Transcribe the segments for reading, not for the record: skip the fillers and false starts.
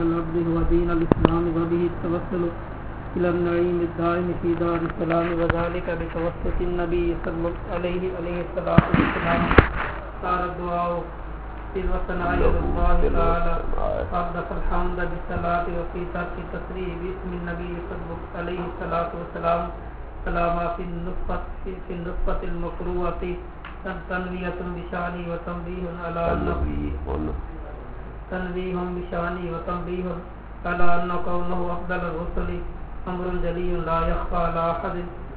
العبد هو دين الإسلام وبه التوسل إلى النعيم الدائم في دار السلام وذلك بتوسط النبي صلى الله عليه الصلاة والسلام. صار الدعاء في الوثناء لله تعالى أردف الحمد بالصلاة وفي ترك التسريح باسم النبي صلى الله عليه الصلاة والسلام. سلاما في النطفة المكروهة تنوية بشاني وتنبيه على تنبيه بشاني وتنبيه على أن كونه أفضل الرسل أمر جلي لا يخفى على أحد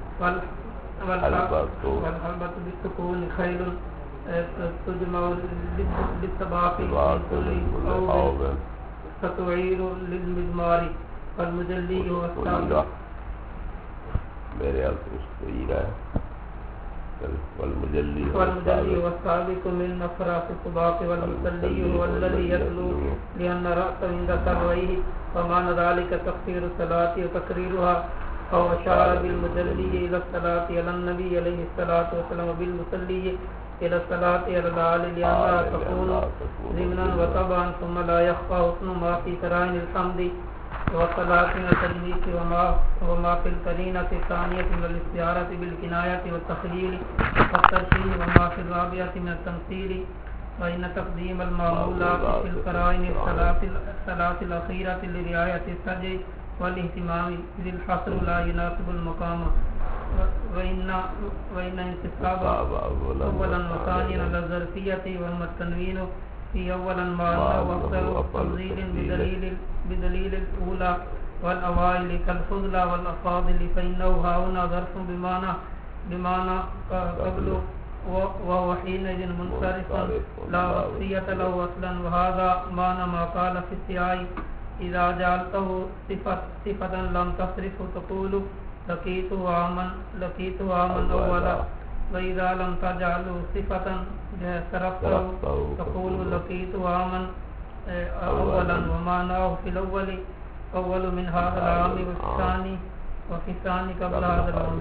والحلبة بالسكون خيل تجمع للسباق أو ستعير للمزمار والمجلي هو السابق میرے والمجلي والسابق من أفراس السباق والمسلي هو الذي يتلو لأن رأسه عند سرويه ومعنى ذلك تفسير الصلاة وتكريرها. أو أشار بالمجلي إلى الصلاة على النبي عليه الصلاة والسلام وبالمسلي إلى الصلاة على الآل لأنها تكون ضمنا وطبعا ثم لا يخفى حسن ما في قرائن الحمد والصلاة والتجليس وما في القرينة الثانية من الاستعارة بالكناية والتخييل والترشيح وما في الرابعة من التمثيل. فإن تقديم المعمولات في القرائن الصلاة الأخيرة لرعاية السجع والاهتمام للحصر لا يناسب المقام. وإن انتصاب أولا وثانيا على الظرفية وما التنوين في أولا ما أنه أفضل تفضيل بدليل الأولى والأوائل كالفضل والأفاضل فإنه هنا ظرف بمعنى قبل وهو حينئذ منصرف لا وصية له أصلا. وهذا معنى ما قال في السياق إذا جعلته صفة لم تصرف تقول لقيته عاما أولا وإذا لم تجعله صفة صرفته تقول لقيته عاما أولا ومعناه في الأول أول من هذا العام وفي الثاني قبل هذا العام.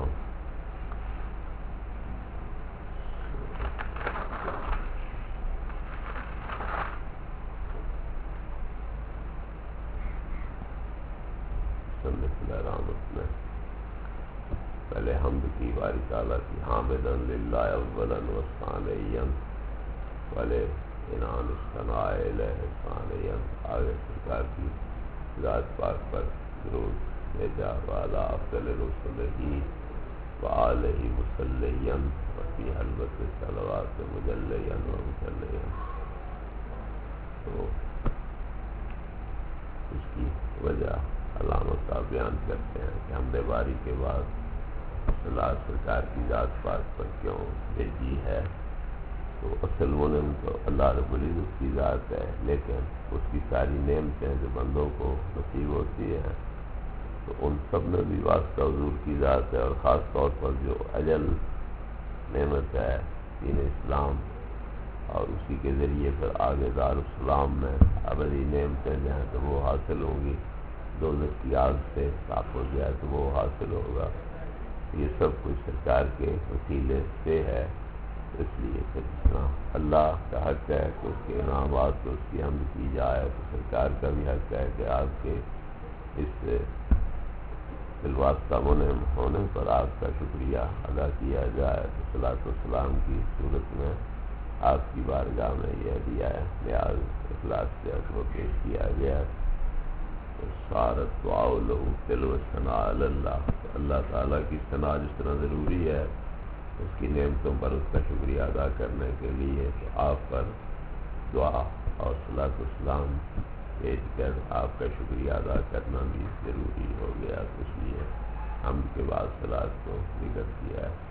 پہلے حمد کی باری تعالیٰ کی حامدن للہ اولا وثانیا والے انعام الثناء الہ ثانیا. آگے سرکار کی ذات پاک پر درود بھیجا وعلی افضل رسلہ وآلہ مسلیا وفی حلبت صلوات مجلیا ومسلیا. تو اس کی وجہ علامت کا بیان کرتے ہیں کہ حمد باری کے بعد صلاۃ سرکار کی ذات پاک پر کیوں بھیجی ہے. تو اصل منم تو اللہ رب العزت کی ذات ہے، لیکن اس کی ساری نعمتیں جو بندوں کو نصیب ہوتی ہیں تو ان سب میں بھی واسطہ حضور کی ذات ہے. اور خاص طور پر جو اجل نعمت ہے دین اسلام اور اسی کے ذریعے پھر آگے دارالسلام میں ابدی نعمتیں جو ہیں تو وہ حاصل ہوں گی. دوزخ کی آگ سے تحفظ جائے تو وہ حاصل ہوگا. یہ سب کچھ سرکار کے وسیلے سے ہے. اس لیے اللہ کا حق ہے کہ اس کے انعامات کو اس کی حمد کی جائے، تو سرکار کا بھی حق ہے کہ آپ کے اس بالواسطہ منعم ہونے پر آپ کا شکریہ ادا کیا جائے. تو صلاۃ والسلام کی صورت میں آپ کی بارگاہ میں یہ دیا ہے نیاز اخلاص سے وہ پیش کیا گیا. سارت دعا لہو تل و ثناء اللہ. اللہ تعالیٰ کی ثنا جس طرح ضروری ہے اس کی نعمتوں پر اس کا شکریہ ادا کرنے کے لیے تو آپ پر دعا اور صلاۃ والسلام بھیج کر آپ کا شکریہ ادا کرنا بھی ضروری ہو گیا. اس لیے حمد کے بعد صلاۃ کو ذکر کیا ہے.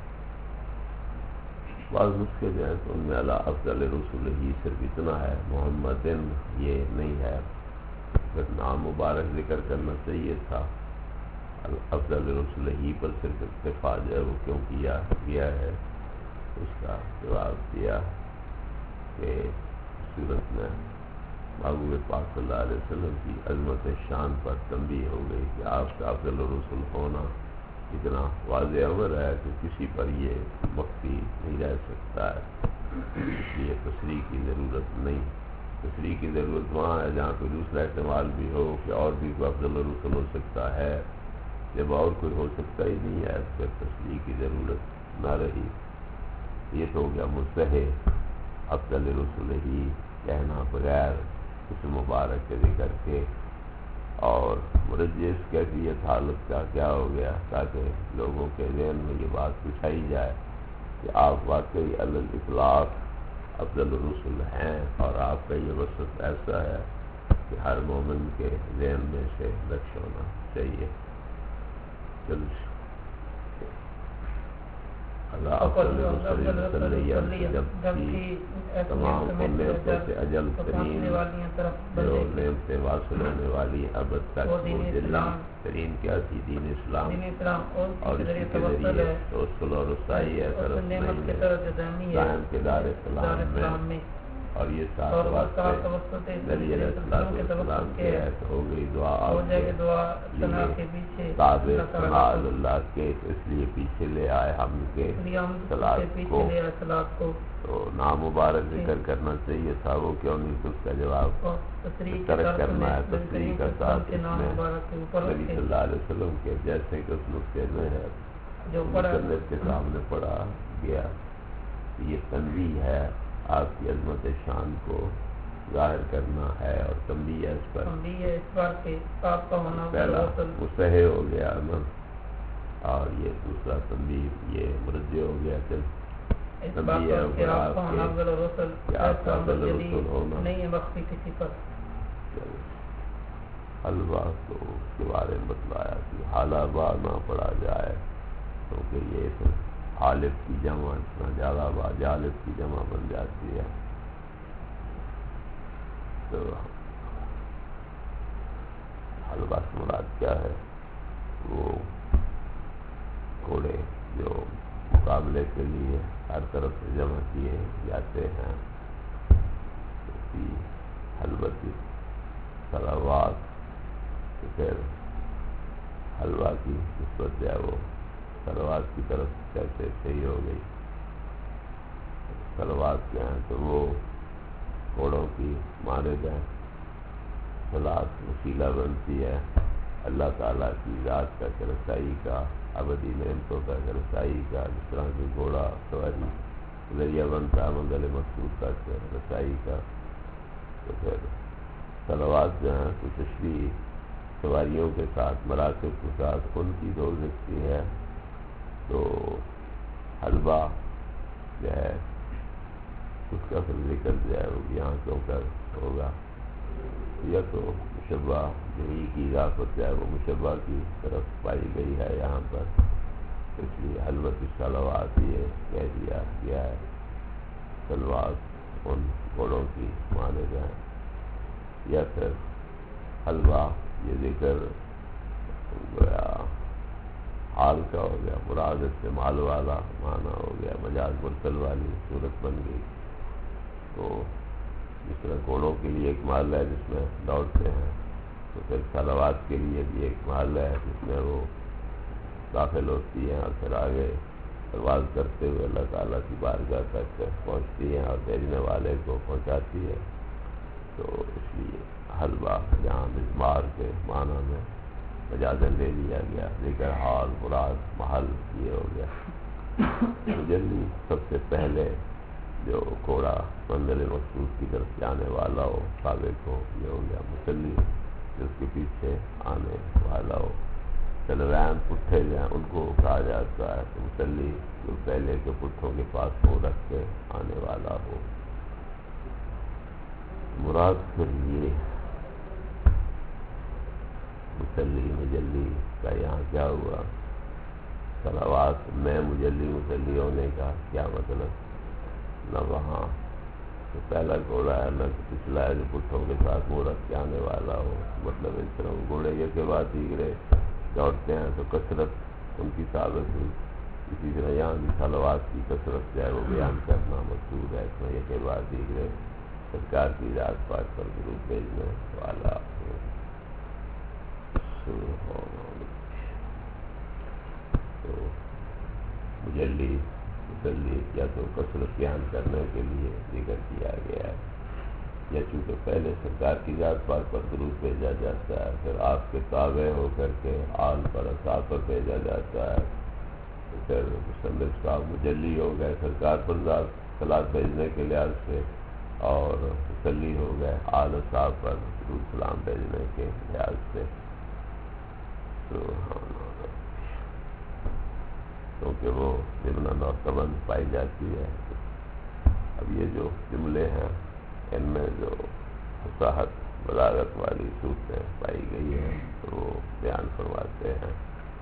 بعض نسخے جو ہیں تو ان میں اللہ افضل رسول ہی صرف اتنا ہے، محمدن یہ نہیں ہے. پھر نام مبارک ذکر کرنا چاہیے تھا. افضل رسول ہی پر صرف اکتفا جو ہے وہ کیوں کیا گیا ہے. اس کا جواب دیا کہ صورت میں محبوب پاک صلی اللہ علیہ وسلم کی عظمت شان پر تنبیہ ہو گئی کہ آپ کا افضل رسول ہونا اتنا واضح امر ہے کہ کسی پر یہ مخفی نہیں رہ سکتا ہے. اس لیے تصریح کی ضرورت نہیں. تشریح کی ضرورت وہاں ہے جہاں کوئی دوسرا احتمال بھی ہو کہ اور بھی کوئی افضل الرسل ہو سکتا ہے. جب اور کوئی ہو سکتا ہی نہیں ہے پھر تشریح کی ضرورت نہ رہی. یہ تو ہو گیا مستحب افضل رسول ہی کہنا بغیر اس مبارک کے ذکر کے. اور مرجح کیفیت حالت کا کیا ہو گیا تاکہ لوگوں کے ذہن میں یہ بات پوچھائی جائے کہ آپ واقعی الاطلاق افضل الرسل ہیں اور آپ کا یہ وصف ایسا ہے کہ ہر مومن کے ذہن میں سے نقش ہونا چاہیے. اللہ افضل الرسل جب تمام نعمتوں سے اجل ترین نعمتیں واصل ہونے والی ابد تک مجلی ترین کیا تھی دین اسلام اور اسی کے ذریعے توسل اور رسائی ہے طرف نہیں قائم کے دار اسلام میں. اور یہ ساتھ واسطے نبی علیہ السلام کے ہے تو ہو گئی دعا آپ کے تابع سنا اللہ کے اس لیے پیچھے لے آئے ہم کے صلاۃ کو. تو نامبارک ذکر کرنا چاہیے تھا وہ کیوں نہیں تو اس کا جواب ترک کرنا ہے تصریح کا ساتھ اس میں نبی صلی اللہ علیہ وسلم کے جیسے کہ اس نقطے میں ہے جو مصنف کے سامنے پڑھا گیا. یہ تنبیہ ہے آپ کی عظمت شان کو ظاہر کرنا ہے اور تنبیہ ہے اس پر کہ آپ کا ہونا پہلا مستحب ہو گیا نا اور یہ دوسرا تنبیہ یہ مرجع ہو گیا. تنبیہ ہے کہ آپ کا افضل الرسل ہونا نہیں ہے مخفی کسی پر. حلوہ تو اس کے بارے میں بتلایا کہ حالہ با نہ پڑھا جائے کیونکہ یہ حالف کی جمع اتنا زیادہ جالب کی جمع بن جاتی ہے. تو حلوہ سے مراد کیا ہے؟ وہ گھوڑے جو مقابلے کے لیے ہر طرف سے جمع کیے جاتے ہیں. حلوتی صلوات پھر حلوہ کی نسبت جو ہے وہ صلوات کی طرف کیسے صحیح ہو گئی. صلوات کیا ہیں تو وہ گھوڑوں کی مارے گئے صلات وسیلہ بنتی ہے اللہ تعالیٰ کی ذات کا رسائی کا ابدی نعمتوں کا رسائی کا. جس طرح کہ گھوڑا سواری ذریعہ بنتا ہے منزل مقصود تک رسائی کا. تو پھر صلوات جو ہیں تو تشریح سواریوں کے ساتھ مراتب کے ساتھ ان کی ہو سکتی ہے. تو حلوہ جو ہے اس کا پھر ذکر جو ہے وہ یہاں کیوں کر ہوگا یا تو مشبہ جہی کی اضافت جو ہے وہ مشبہ کی طرف پائی گئی ہے یہاں پر اس لیے حلوۃ الصلوات یہ کہہ دیا گیا ہے. صلوات ان گھوڑوں کی مانے جائیں یا پھر حلوہ یہ ذکر گویا حال کا ہو گیا مراد سے مال والا معنی ہو گیا مجاز مرسل والی صورت بن گئی. تو جس طرح گھوڑوں کے لیے ایک محل ہے جس میں دوڑتے ہیں تو پھر صلوات کے لیے بھی ایک محل ہے جس میں وہ داخل ہوتی ہیں اور پھر آگے پرواز کرتے ہوئے اللہ تعالیٰ کی بارگاہ تک پہنچتی ہیں اور بھیجنے والے کو پہنچاتی ہے. تو اس لیے حلوہ جہاں مزمار کے معنی میں مجازن لے لیا گیا ذکر حال مراد محل یہ ہو گیا. مجلی سب سے پہلے جو گھوڑا منزل مقصود کی طرف جانے والا ہو سابق ہو یہ ہو گیا. مسلی جس کے پیچھے آنے والا ہو. سلوین پٹھے جو ہیں ان کو کہا جاتا ہے تو مسلی جو پہلے کے پٹھوں کے پاس ہو رکھ کے آنے والا ہو. مراد پھر یہ مسلی مجلی کا یہاں کیا ہوا صلوات میں مجلی مسلی ہونے کا کیا مطلب؟ نہ وہاں تو پہلا گھوڑا ہے نہ پچھلا ہے جو پٹھوں کے ساتھ منہ رکھ کے آنے والا ہو. مطلب اس طرح گھوڑے کے بعد دیگرے دوڑتے ہیں تو کثرت ان کی ثابت ہوئی. اسی طرح یہاں بھی صلوات کی کثرت جو ہے وہ بیان کرنا مقصود ہے. اس میں یہ کے بعد دیگرے سرکار کی ذات پاک پر درود بھیجنے والا ہو. تو مجلی مسلی یا تو کثرت بیان کرنے کے لیے ذکر کیا گیا ہے. یا چونکہ پہلے سرکار کی ذات پاک پر درود بھیجا جاتا ہے، پھر آپ کے تابع ہو کر کے آل پر اصحاب پر بھیجا جاتا ہے، پھر مصنف صاحب مجلی ہو گئے سرکار پر ذات صلاۃ بھیجنے کے لحاظ سے، اور مصلی ہو گئے آل اصحاب پر درود سلام بھیجنے کے لحاظ سے۔ کیونکہ وہ ضمن معتمد پائی جاتی ہے۔ اب یہ جو جملے ہیں ان میں جو فصاحت بلاغت والی صورتیں پائی گئی ہیں تو وہ بیان فرماتے ہیں۔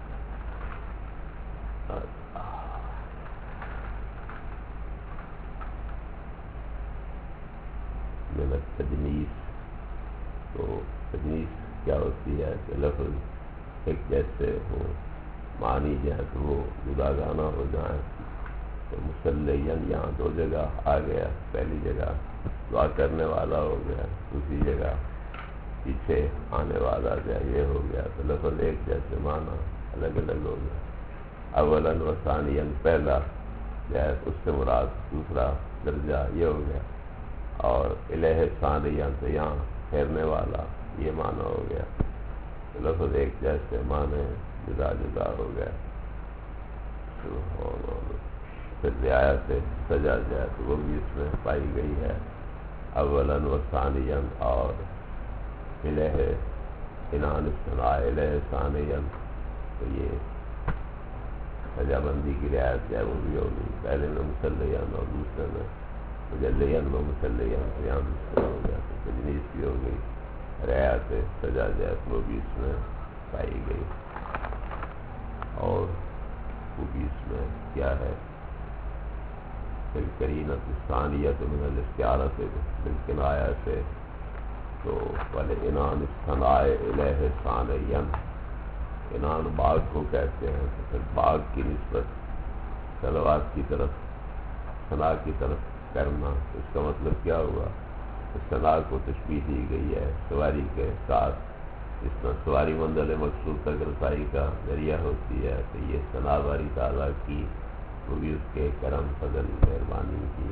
من التجنیس، تو تجنیس کیا ہوتی ہے کہ لفظ ایک جیسے ہو، معنی جو ہے تو وہ جداگانہ ہو جائیں۔ تو مسلین یہاں دو جگہ آ گیا، پہلی جگہ دعا کرنے والا ہو گیا، دوسری جگہ پیچھے آنے والا جو ہے یہ ہو گیا، تو لفظ ایک جیسے معنی الگ الگ ہو گیا۔ اولاً و ثانیاً پہلا جو ہے اس سے مراد دوسرا درجہ یہ ہو گیا، اور الہ ثانیاً تو یہاں پھیرنے والا یہ معنی ہو گیا، تو لفظ ایک جیسے معنی جدا جدا ہو گیا۔ پھر رعایت سجا جائے تو وہ بھی اس میں پائی گئی ہے، اولاً و ثانیاً، اور الہ انان الصناع الہ ثانیاً، تو یہ سجا بندی کی رعایت ہے وہ بھی ہوگی، پہلے میں مسلیاً اور دوسرے میں مجلیاً و مسلیاً، تو یہاں دوسرا ہو گیا، تو تجنیس بھی ہو گئی، رعایت سجا جائے تو وہ بھی اس میں پائی گئی۔ اور وہ بھی اس میں کیا ہے، بالقرینۃ الثانیۃ من الاستعارۃ بالکنایہ سے، تو والانان الصناع الہ ثانیاً، انان باغ کو کہتے ہیں، تو پھر باغ کی نسبت صلوات کی طرف، ثنا کی طرف کرنا، اس کا مطلب کیا ہوا، ثنا کو تشبیہ دی گئی ہے سواری کے ساتھ، اس میں سواری منزل مقصود تک رسائی کا ذریعہ ہوتی ہے، تو یہ ثنا باری تعالیٰ کی، وہ بھی اس کے کرم فضل مہربانی کی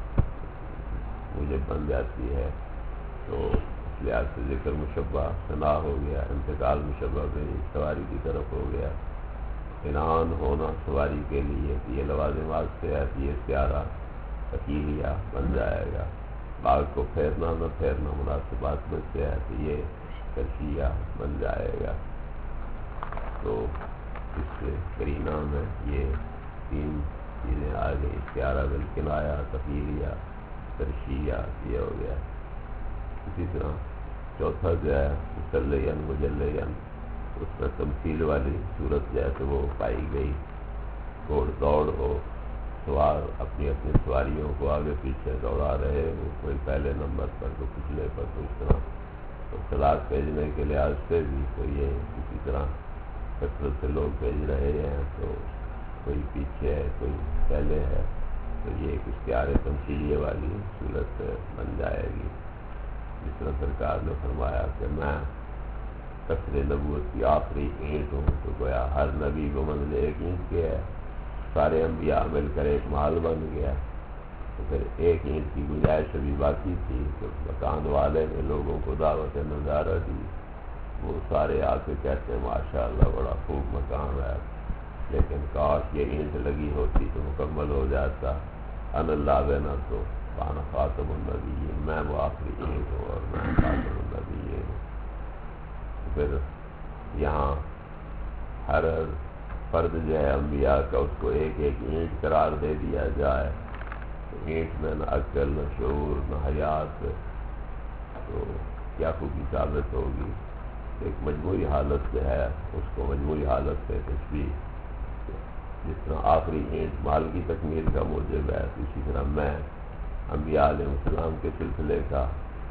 موجب بن جاتی ہے، تو اس لحاظ سے ذکر مشبہ ثنا ہو گیا، انتقال مشبہ بھی سواری کی طرف ہو گیا، انعام ہونا سواری کے لیے، یہ لوازمات سے ہے، یہ استعارہ تکیلیہ بن جائے گا، باغ کو پھیرنا نہ پھیرنا مناسبات میں سے ہے، تو یہ ترشیہ بن جائے گا۔ تو اس قرینہ میں یہ تین چیزیں آ گئی، استعارہ بالکنایہ، تکیلیہ، ترشیہ، یہ ہو گیا۔ اسی طرح چوتھا جو ہے مسلین مجلین، اس میں تمثیل والی صورت جو ہے تو وہ پائی گئی، گھوڑ دوڑ ہو، سوار اپنی اپنی سواریوں کو آگے پیچھے دوڑا رہے ہو، کوئی پہلے نمبر پر تو پچھلے پر، تو اس طرح تو صلاۃ بھیجنے کے لحاظ سے بھی تو یہ اسی طرح کثرت سے لوگ بھیج رہے ہیں، تو کوئی پیچھے ہے کوئی پہلے ہے، تو یہ ایک استعارے تمثیلیہ والی صورت بن جائے گی۔ جس طرح سرکار نے فرمایا کہ میں قصر نبوت کی آخری اینٹ ہوں، تو گویا ہر نبی کو منزل ایک اینٹ کے ہے، سارے انبیاء مل کر ایک محل بن گیا، تو پھر ایک اینٹ کی گنجائش ابھی باقی تھی، تو مکان والے نے لوگوں کو دعوت نظارہ دی، وہ سارے آ کے کہتے ہیں ماشاءاللہ بڑا خوب مکان ہے، لیکن کاش یہ اینٹ لگی ہوتی تو مکمل ہو جاتا، ان اللہ بنا تو وانا خاتم النبیین، میں وہ آخری اینٹ ہوں اور میں خاتم النبیین ہوں۔ پھر یہاں ہر فرد جو ہے انبیاء کا اس کو ایک ایک اینٹ قرار دے دیا جائے، تو اینٹ میں نہ عقل نہ شعور نہ حیات، تو کیا خوبی ثابت ہوگی، ایک مجموعی حالت جو ہے اس کو مجموعی حالت سے تشبیہ، جس طرح آخری اینٹ مال کی تکمیل کا موجب ہے، تو اسی طرح میں انبیاء علیہ السلام کے سلسلے کا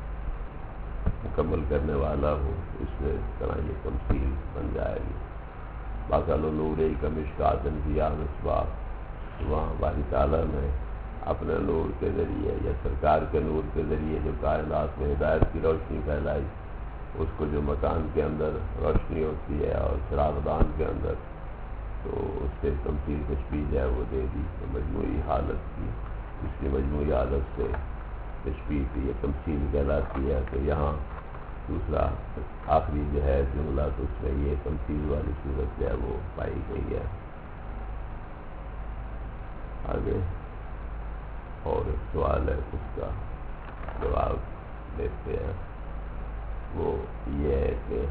مکمل کرنے والا ہوں، اس میں طرح یہ تمثیل بن جائے گی۔ باقال نور کا مشکات فیہا مصباح، وہاں باری تعالیٰ نے اپنے نور کے ذریعے یا سرکار کے نور کے ذریعے جو کائنات میں ہدایت کی روشنی پھیلائی، اس کو جو مکان کے اندر روشنی ہوتی ہے اور چراغدان کے اندر، تو اس سے تمثیل تشبیہ ہے وہ دے دی، تو مجموعی حالت کی، اس کی مجموعی حالت سے تشبیہ کی یہ تمثیل کہلاتی ہے، تو یہاں دوسرا آخری جو ہے جملہ تو اس میں یہ تمثیل والی صورت جو ہے وہ پائی گئی ہے۔ آگے اور ایک سوال ہے، اس کا جواب دیتے ہیں، وہ یہ ہے کہ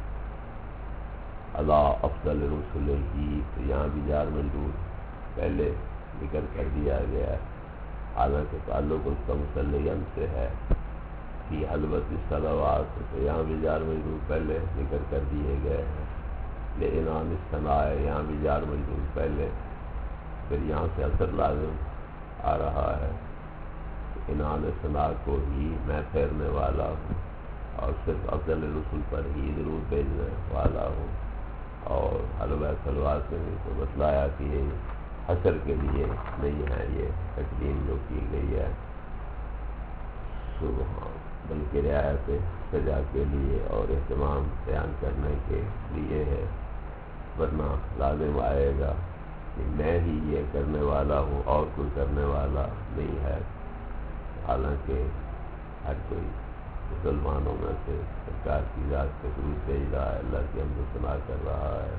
اللہ افضل رسول ہی، تو یہاں بھی جار مجرور پہلے ذکر کر دیا گیا ہے، حالانکہ تعلق اس کا مسلم سے ہے، فی حلوت الصلوات، تو یہاں بھی جار مجرور پہلے ذکر کر دیے گئے ہیں، لیکن عن الثناء یہاں بھی جار مجرور پہلے، پھر یہاں سے اثر لازم آ رہا ہے، انعام ثناء کو ہی میں پھیرنے والا ہوں، اور صرف افضل رسول پر ہی ضرور بھیجنے والا ہوں، اور حلوہ صلوات میں بھی تو بتلایا کہ یہ حسر کے لیے نہیں ہے، یہ تقدیم جو کی گئی ہے سبحان، بلکہ رعایت سجا کے لیے اور اہتمام بیان کرنے کے لیے ہے، ورنہ لازم آئے گا کہ میں ہی یہ کرنے والا ہوں اور کوئی کرنے والا نہیں ہے، حالانکہ ہر کوئی مسلمانوں میں سے سرکار کی ذات سے درود بھیج رہا ہے، اللہ کی حمد و ثنا کر رہا ہے۔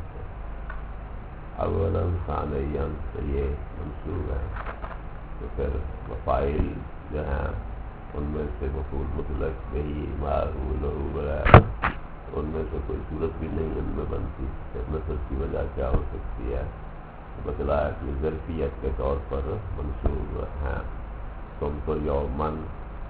اولاً ثانیاً تو یہ منصوب ہے، تو پھر مفاعل جو ہیں ان میں سے مفعول مطلق بہی معقول ہے، ان میں سے کوئی صورت بھی نہیں ان میں بنتی، پھر نصب کی وجہ کیا ہو سکتی ہے؟ بتلایا کہ ظرفیت کے طور پر منصوب ہیں، تم تو یومن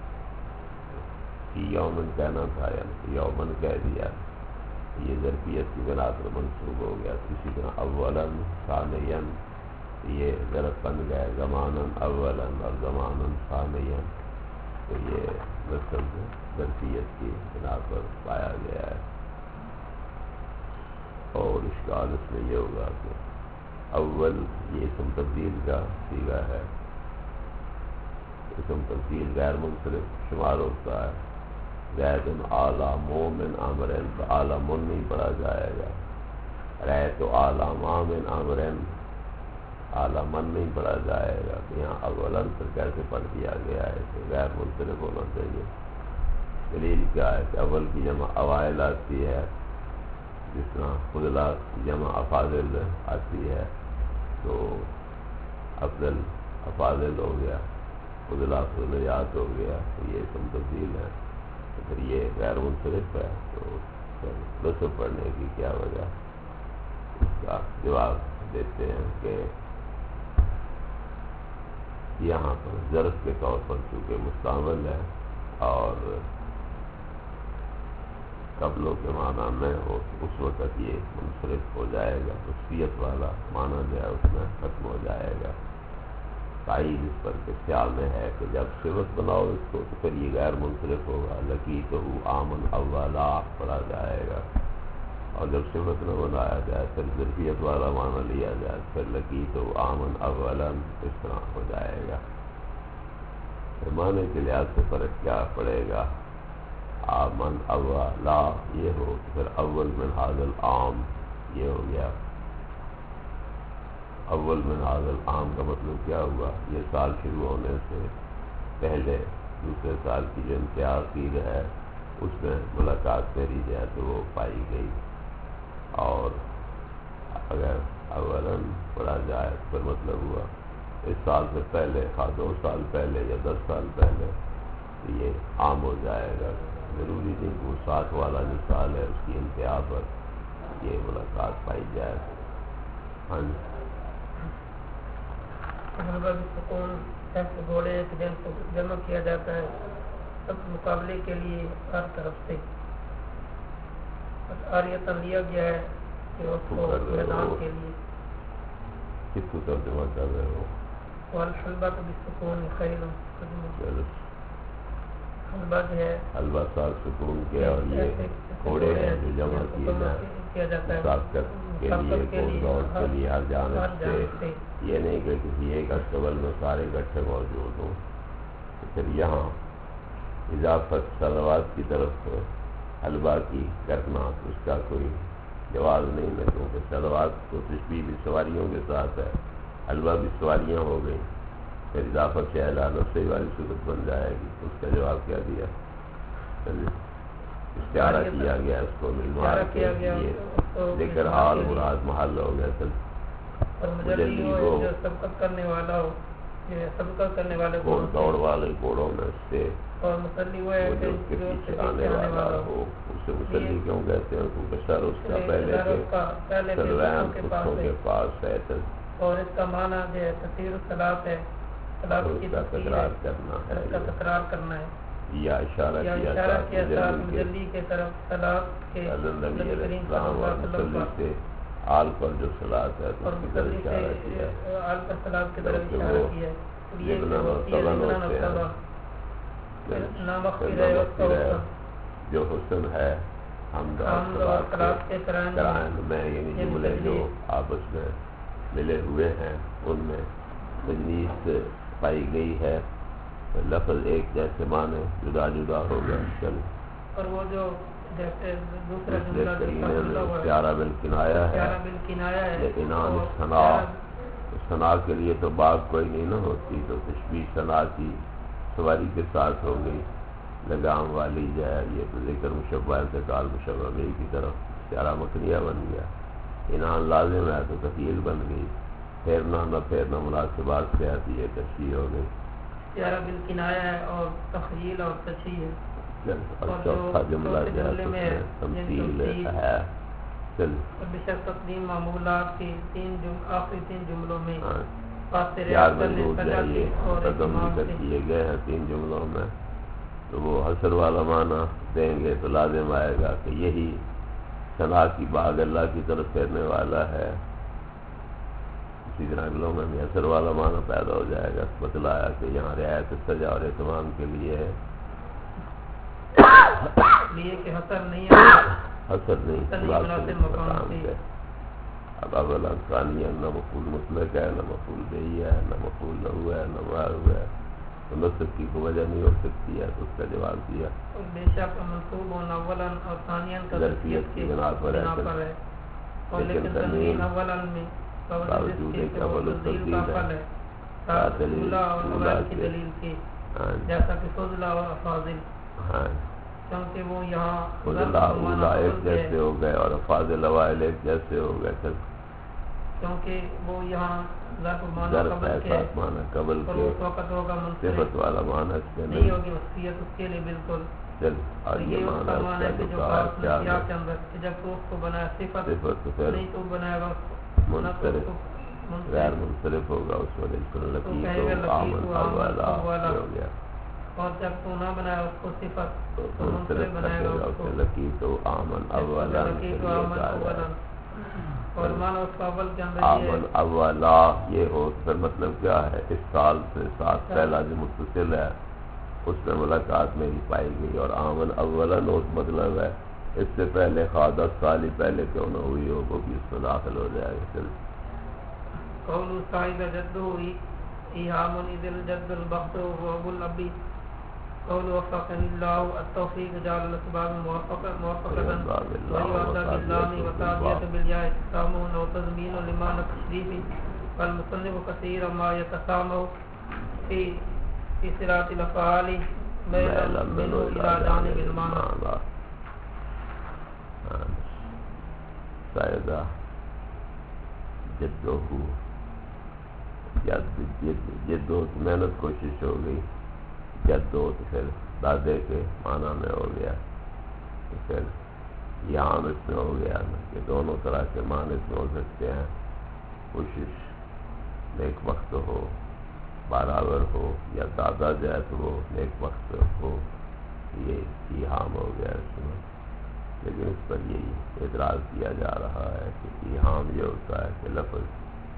کی یومن کہنا تھا، یعنی یومن کہہ دیا، یہ ظرفیت کی بنا پر منصوب ہو گیا۔ اسی طرح اولاً ثانیاً یہ ظرف بن گئے، زماناً اولاً اور زماناً ثانیاً، تو یہ نصب ظرفیت کی بنا پر پایا گیا ہے۔ اور اشکال اس میں یہ ہوگا کہ اول یہ اسم تبدیل کا صیغہ ہے، اسم تبدیل غیر منصرف شمار ہوتا ہے، زید اعلیٰ مومن امرن، تو اعلیٰ من نہیں پڑھا جائے گا، رأیت اعلیٰ مامن امرن، اعلیٰ من نہیں پڑھا جائے گا، تو یہاں اولاً پھر کیسے پڑھ دیا گیا ہے کہ غیر منصرف ہونا چاہیے؟ دلیل کیا ہے کہ اول کی جمع اوائل آتی ہے، جس طرح فضلات کی جمع افاضل آتی ہے، تو افضل افاضل ہو گیا، فضلات فضلیات ہو گیا، تو یہ اسم تبدیل ہے، تو پھر یہ غیر منصرف ہے، تو پھر نصب پڑھنے کی کیا وجہ؟ اس کا جواب دیتے ہیں کہ یہاں پر ظرف کے طور پر چونکہ مستعمل ہے اور قبلوں کے معنی میں ہو، اس وقت یہ منصرف ہو جائے گا، وصیت والا معنی جو ہے اس میں ختم ہو جائے گا۔ تائید اس پر کے خیال میں ہے کہ جب صفت بناؤ اس کو تو پھر یہ غیر منصرف ہوگا، لقیتہ آمن اولا پڑھا جائے گا، اور جب صفت نہ بنایا جائے پھر ظرفیت والا معنی لیا جائے، پھر لقیتہ آمن اولا اس طرح ہو جائے گا۔ معنی کے لحاظ سے فرق کیا پڑے گا؟ آمن اولا یہ ہو تو پھر اول من حاضل عام یہ ہو گیا، اول من حاضل عام کا مطلب کیا ہوا؟ یہ سال شروع ہونے سے پہلے دوسرے سال کی جو انتہا عقید ہے اس میں ملاقات میری جو ہے تو وہ پائی گئی، اور اگر اولاً پڑھا جائے تو پھر مطلب ہوا اس سال سے پہلے، خواہ 2 سال پہلے یا 10 سال پہلے، تو یہ عام ہو جائے گا، ضروری نہیں کہ وہ 60 والا جو سال ہے اس کی انتہا پر یہ ملاقات پائی جائے۔ ہاں جی، سکون ایسے گھوڑے ایک دن کو جمع کیا جاتا ہے سب مقابلے کے لیے ہر طرف سے، آریتاً لیا گیا ہے کہ اس کو میدان کے لیے کس کو ترجمہ کر رہے ہو؟ والحلبۃ بالسکون خیر، حلبہ جو ہے حلبہ سال سکون کے، اور یہ گھوڑے ہیں جو جمع کیے جاتے ہیں مسابقت کے لیے، گھوڑ دوڑ کے لیے ہر جانب سے، یہ نہیں کہ کسی ایک اشتبل میں سارے اکٹھے موجود ہوں۔ تو پھر یہاں اضافت صلوات کی طرف حلبہ کی کرنا اس کا کوئی جواز نہیں ہے، کیونکہ صلوات تو تشبیہ بھی سواریوں کے ساتھ ہے، حلبہ بھی سواریاں ہو گئی، پھر اضافہ سے اعلان نفسی والی صورت بن جائے گی. اس کا جواب کیا دیا؟ اشارہ کیا گیا اس کو ملوا کے یہ ذکر حال مراد محل ہو گیا. اور مجلی ہو جو سبقت کرنے والا ہو، یہ سبقت کرنے والے گھوڑ دوڑ والے گھوڑوں میں سے، اور مسلی وہ ہے جو اس کے پیچھے آنے والا ہو اسے مسلی کیوں کہتے ہیں؟ کیونکہ سر اس کا پہلے کے سلوین کتوں کے پاس ہے. اور اس کا معنی جو ہے تطہیر الصلاۃ ہے، صلاۃ کی تکرار کرنا ہے، اس کا تکرار کرنا ہے، یا اشارہ کیا ساتھ مجلی کے طرف صلاۃ کے نبی علیہ السلام اور مسلی سے آل پر جو صلاۃ ہے اور اس کی طرف مسلی اشارہ کیا سے آل پر صلاۃ کی طرف کیونکہ اشارہ وہ کیا ہے. ضمناً اور طبعاً ہوتے ہیں. جو حسن ہے حمد اور صلاۃ کے قرائن میں، یعنی جملے جو آپس میں ملے ہوئے ہیں ان میں تجنیس پائی گئی ہے. لفظ ایک جیسے معنی جدا جدا ہو گئے. چل اور وہ جو جیسے دوسرا جملہ پیارا بالکنایا ہے، یہ انعام ثنا کے لیے تو باغ کوئی نہیں نہ ہوتی، تو تشبیہ ثنا کی سواری کے ساتھ ہو گئی لگام والی جو ہے. یہ تو ذکر مشبہ انتقال مشبہ بھی کی طرف پیارا مکنیہ بن گیا. انعام لازم ہے تو تفیل بن گئی. پھیرنا نہ پھیرنا مناسبات سے آتی ہے، تشبیہ ہو گئی. پیارا بالکنایا ہے اور تخیل اور تشبیہ ہے. اور چوتھا جملہ جو ہے تمثیل ہے. چل بشر تقدیم معمولات کے آخری تین جملوں میں یاد مضبوط ہے، یہ قدم ذکر کیے گئے ہیں تین جملوں میں. تو وہ حصر والا معنی دیں گے تو لازم آئے گا کہ یہی ثنا کی باغ اللہ کی طرف پھیرنے والا ہے. اسی طرح اگلوں میں بھی حصر والا معنی پیدا ہو جائے گا. بتلایا کہ یہاں رعایت سجا اور اہتمام کے لیے ہے، کہ حسر نہیں ہے، حسر نہیں مناسب مقام ہے. اب اولا ثانیہ نہ مفعول مطلق ہے، نہ مفعول بہی ہے، نہ مفعول لہو ہے، نہ معروف ہے، تو نصب کی کوئی وجہ نہیں ہو سکتی ہے. تو اس کا جواب دیا بے شک منصوب ہونا اولاً اور ثانیاً ظرفیت کی بنا پر ہے. اور لیکن تنوین اولاً میں باوجود ہے کہ اول التفضیل ہے اولا اور اول کی دلیل کی، جیسا کہ فضلہ اور افاضل، کیونکہ وہ یہاں اولا ایک جیسے ہو گئے اور افاضل اوائل ایک جیسے ہو گئے. کیونکہ وہ یہاں ظرف معنی قبل کے اس وقت ہوگا صفت والا معنی اس میں نہیں ہوگی وصفیت اس کے لیے بالکل. چل اور یہ معنی ہے کہ جو بات کیا ہے کے اندر کہ جب تو اس کو بنایا صفت تو پھر نہیں تو بنائے گا غیر منصرف ہوگا اس وجہ سے لکیت و آمن اولا ہو گیا. اور جب تو نہ بنایا اس کو صفت تو منصرف بنائے گا اس کو لکیت و آمن اولا. اور معنی اس کا اول کے اندر آمن اولا یہ ہو تو پھر مطلب کیا ہے؟ اس سال سے ساتھ پہلا جو متصل ہے اس میں ملاقات میں ہی پائی گئی. اور آمن اولا نوٹ مطلب ہے اس سے پہلے خواہ 10 سال ہی پہلے کیوں نہ ہوئی ہو وہ بھی اس میں داخل ہو جائے گا. چل قول صاحب جد ہوئی ایہام اذ الجد البخت وابو الابی. قول وفقنی اللہ التوفیق جعل الاسباب موفقتا ویوعدہ باللام وتعدیت بالیاء اتسامون وتضمین لمان تشریفی والمصنف کثیر ما یتسامو فی صراط الافعال میلا منو الى جانب المعنی. سائدہ جدو ہو جدو محنت کوشش ہو گئی، جدو تو پھر دادے کے معنی میں ہو گیا، تو پھر یہاں اس میں ہو گیا کہ دونوں طرح کے معنی اس میں ہو سکتے ہیں. کوشش نیک وقت ہو، برابر ہو، یا دادا جائے تو وہ نیک وقت ہو، یہ ایہام ہو گیا اس میں. لیکن اس پر یہی اعتراض کیا جا رہا ہے کہ ایہام یہ ہوتا ہے کہ لفظ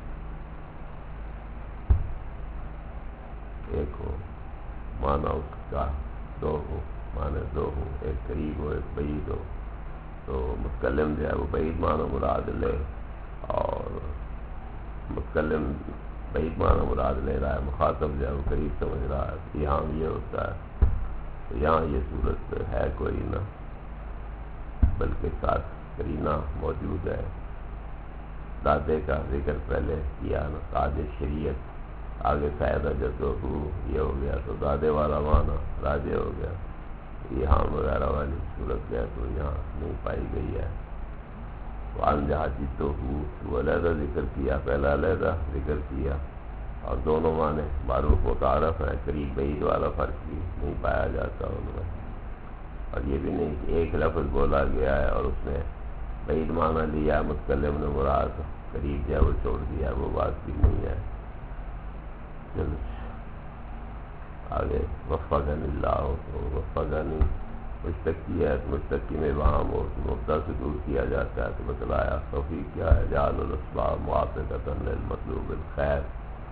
ایک ہو، معنی اس کا دو ہو، معنی دو ہو، ایک قریب ہو ایک بعید ہو. تو متکلم جو ہے وہ بعید معنی مراد لے اور متکلم بعید معنی مراد لے رہا ہے، مخاطب جو ہے وہ قریب سمجھ رہا ہے. ایہام یہ ہوتا ہے. تو یہاں یہ صورت ہے کوئی نہ، بلکہ ساتھ قرینہ موجود ہے. دادے کا ذکر پہلے کیا نا، تاج شریعت آگے سیدہ جتو یہ ہو گیا تو دادے والا معنی راجے ہو گیا. یہاں وغیرہ والی صورت ہے تو یہاں نہیں پائی گئی ہے. وان جہاں جتو وہ علیحدہ ذکر کیا، پہلا علیحدہ ذکر کیا، اور دونوں معنی معروف متعارف ہیں. قریب بعید والا فرق بھی نہیں پایا جاتا ان میں. اور یہ بھی نہیں کہ ایک لفظ بولا گیا ہے اور اس نے بعید معنی لیا ہے، متکلم نے مراد قریب جو ہے وہ چھوڑ دیا ہے، وہ بات بھی نہیں ہے. چلو آگے وفقنی اللہ ہو تو وفقنی مشتقی ہے تو مشتقی میں وہاں ہو تو مبتدا سے دور کیا جاتا ہے. تو بتلایا توفیق کیا ہے، جعل الاسباب موافقۃ للمطلوب الخیر.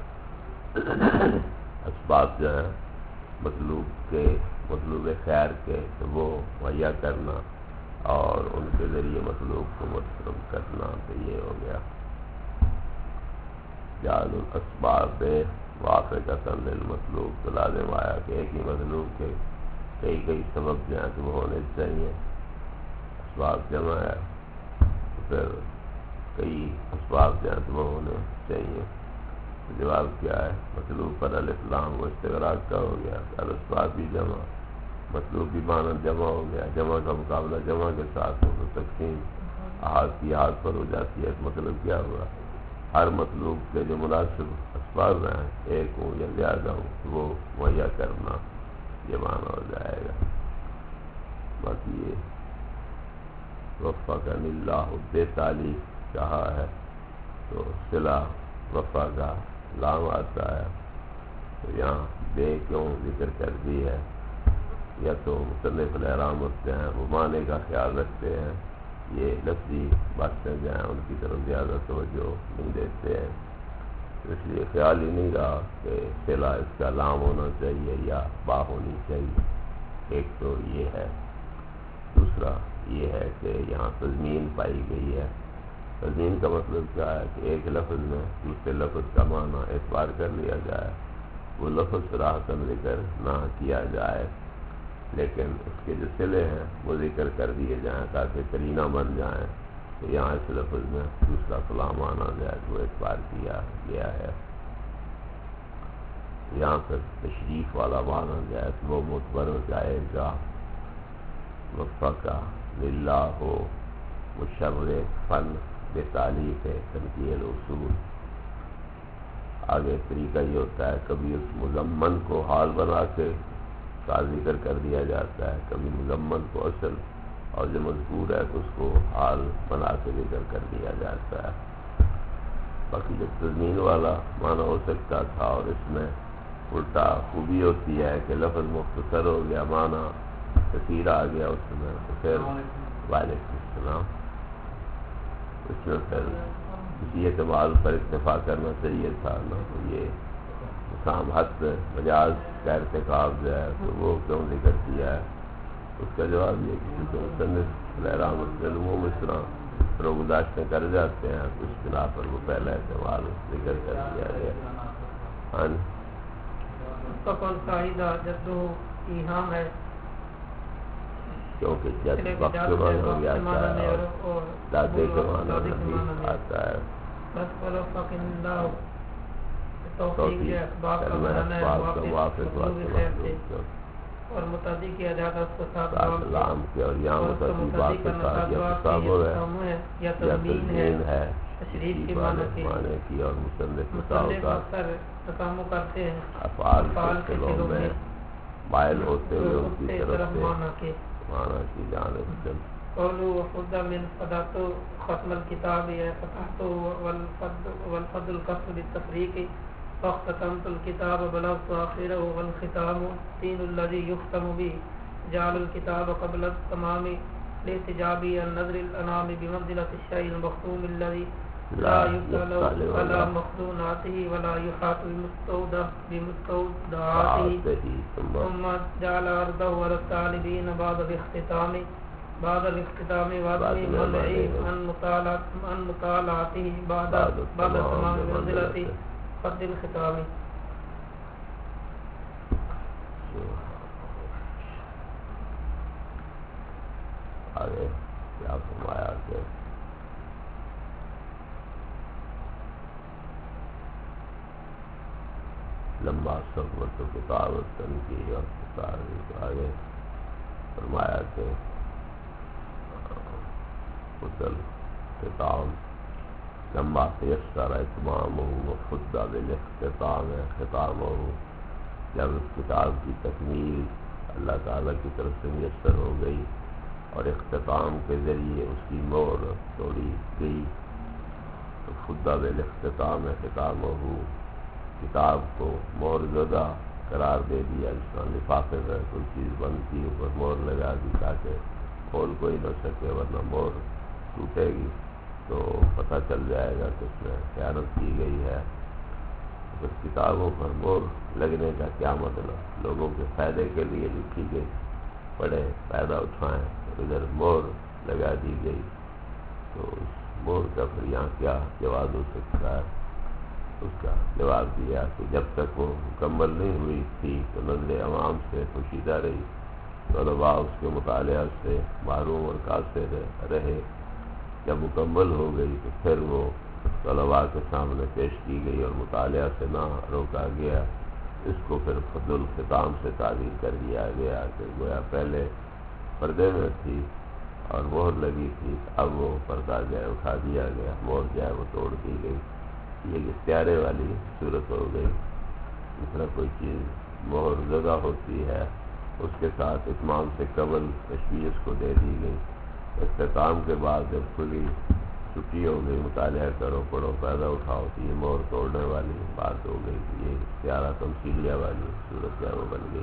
اسباب جو ہیں مطلوب خیر کے تو وہ مہیا کرنا اور ان کے ذریعے مطلوب کو مطلوب کرنا. تو یہ ہو گیا جعل الاسباب موافقۃ للمطلوب. تو لازم آیا کہ ایک ہی مطلوب کے کئی سبب جو ہیں تو وہ ہونے چاہیے. اسباب جمع ہے تو پھر کئی اسباب جو ہیں تو وہ ہونے چاہیے. جواب کیا ہے، مطلوب پر الف لام وہ استغراق کا ہو گیا. الاسباب بھی جمع، مطلوب بھی مانند جمع ہو گیا. جمع کا مقابلہ جمع کے ساتھ ہو تو تقسیم احاد کی احاد پر ہو جاتی ہے. مطلب کیا ہوا، ہر مطلوب کے جو مناسب اسباب ہیں ایک ہوں یا زیادہ ہوں وہ مہیا کرنا، یہ معنی ہو جائے گا. باقی یہ وفقنی اللہ بے تعلیق کہا ہے تو صلہ وفا کا لام آتا ہے. تو یہاں بے کیوں ذکر کر دی ہے، یا تو مصنف الحرام ہوتے ہیں وہ معنی کا خیال رکھتے ہیں، یہ لفظی باتیں جو ہیں ان کی طرف زیادہ توجہ نہیں دیتے ہیں. اس لیے خیال ہی نہیں رہا کہ صلہ اس کا لام ہونا چاہیے یا با ہونی چاہیے. ایک تو یہ ہے. دوسرا یہ ہے کہ یہاں تضمین پائی گئی ہے. تضمین کا مطلب کیا ہے کہ ایک لفظ میں دوسرے لفظ کا معنی اعتبار کر لیا جائے، وہ لفظ صراحتاً ذکر نہ کیا جائے لیکن اس کے جو صلے ہیں وہ ذکر کر دیے جائیں تاکہ قرینہ بن جائیں. تو یہاں اس لفظ میں دوسرا فلاں معنی جو ہے وہ اعتبار کیا گیا ہے. یہاں پر تشریف والا معنی جو ہے وہ معتبر ہو جائے گا. وفقہ للہ ہو مشرف فن بے تعلیق تنقیح الاصول. آگے طریقہ یہ ہوتا ہے کبھی اس مضمن کو حال بنا کے کا ذکر کر دیا جاتا ہے، کبھی مضمن کو اصل اور جو مذکور ہے تو اس کو حال بنا کے ذکر کر دیا جاتا ہے. باقی جب تضمین والا معنی ہو سکتا تھا اور اس میں الٹا خوبی ہوتی ہے کہ لفظ مختصر ہو گیا معنی کثیر آ گیا اس میں، تو پھر وعلیکم السلام اس میں پھر کسی اعتماد پر اکتفا کرنا چاہیے تھا نا. تو یہ مسامحت مجاز کا ارتکاب جو ہے تو وہ کیوں ذکر کیا ہے، اس کا جواب یہ کہ کیونکہ مصنف رحمۃ العلوم اس طرح روگداشتیں کر جاتے ہیں تو اس بنا پر وہ پہلا اعتماد ذکر کر دیا گیا. ہاں ایہام ہے کیونکہ جب وقت کے معنی بھی آتا ہے اور دادے کے معنی میں بھی آتا ہے. توفیق کرنا اسباب کا موافق اور متعدی کیا جاتا اس کے ساتھ لام کے اور یہاں متعدی بات کے ساتھ یا تصور ہے یا تضمین ہے تشریف کے معنی کی اور مصنف تسامح کرتے ہیں افعال کے لوگ میں مائل ہوتے ہوئے ان کی طرف سے معنی کی جانب سے. قولوا وفد من فتحت ختم الكتاب یا فتحت والفضل الكسر بالتفریق فاختتمت الكتاب بلغت آخره والختام الدين الذي يختم به جعل الكتاب قبل التمام لاحتجابي النظر الانام بمنزلة الشيء المختوم الذي لا يطلع على مخزوناته ولا يحاط بمستودعاته ثم جعل عرضه على الطالبين بعد الاختتام وعدم منعه عن مطالعته بعد تمام منزلته قد الختام. آگے کیا فرمایا کہ لمبا صحبت و کتابت تنقید اور کتاب آگے فرمایا کہ فضل خطاب لمبا تیسر اتمام ہو خدا بالاختتام ختام ہو. جب اس کتاب کی تکمیل اللہ تعالیٰ کی طرف سے میسر ہو گئی اور اختتام کے ذریعے اس کی مہر توڑی گئی تو خدا بالاختتام ختام ہو کتاب کو مہر زدہ قرار دے دیا. اس کا لفافے میں کوئی چیز بند کی اوپر مہر لگا دی تاکہ کھول کوئی نہ سکے ورنہ مہر ٹوٹے گی تو پتہ چل جائے گا کہ اس میں خیانت کی گئی ہے. پھر کتابوں پر مہر لگنے کا کیا مطلب؟ لوگوں کے فائدے کے لیے لکھی گئی، پڑھے فائدہ اٹھائیں، ادھر مہر لگا دی گئی تو اس مہر کا پھر یہاں کیا جواز ہو سکتا ہے؟ اس کا جواب دیا کہ جب تک وہ مکمل نہیں ہوئی تھی تو نظر عوام سے پوشیدہ رہی، طلباء اس کے مطالعہ سے محروم اور قاصر رہے. جب مکمل ہو گئی تو پھر وہ طلباء کے سامنے پیش کی گئی اور مطالعہ سے نہ روکا گیا. اس کو پھر فضل الختام سے تعبیر کر دیا گیا کہ گویا پہلے پردے میں تھی اور مہر لگی تھی، اب وہ پردہ جو ہے اٹھا دیا گیا، مہر جو ہے وہ توڑ دی گئی. یہ اختیارے والی صورت ہو گئی. جس طرح کوئی چیز مہر زدہ ہوتی ہے اس کے ساتھ اتمام سے قبل تشویش کو دے دی گئی. اختتام کے بعد جب کھلی چھٹی ہو گئی، مطالعہ کرو پڑھو فائدہ اٹھاؤ تو یہ مہر توڑنے والی بات ہو گئی. یہ اختیارہ تمثیلیہ والی صورت ہے وہ بن گئی.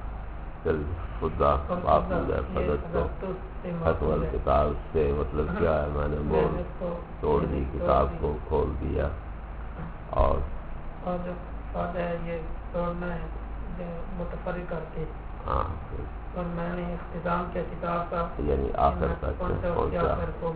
چل خدا باپ فضت کو خط والکتاب سے مطلب کیا ہے؟ میں نے مہر توڑ دی، کتاب کو کھول دیا. اور جو فائدہ ہے یہ توڑنا ہے متفرق کر کے. ہاں اور میں نے اختتام کیا کتاب کا، یعنی آخر تک پہنچا.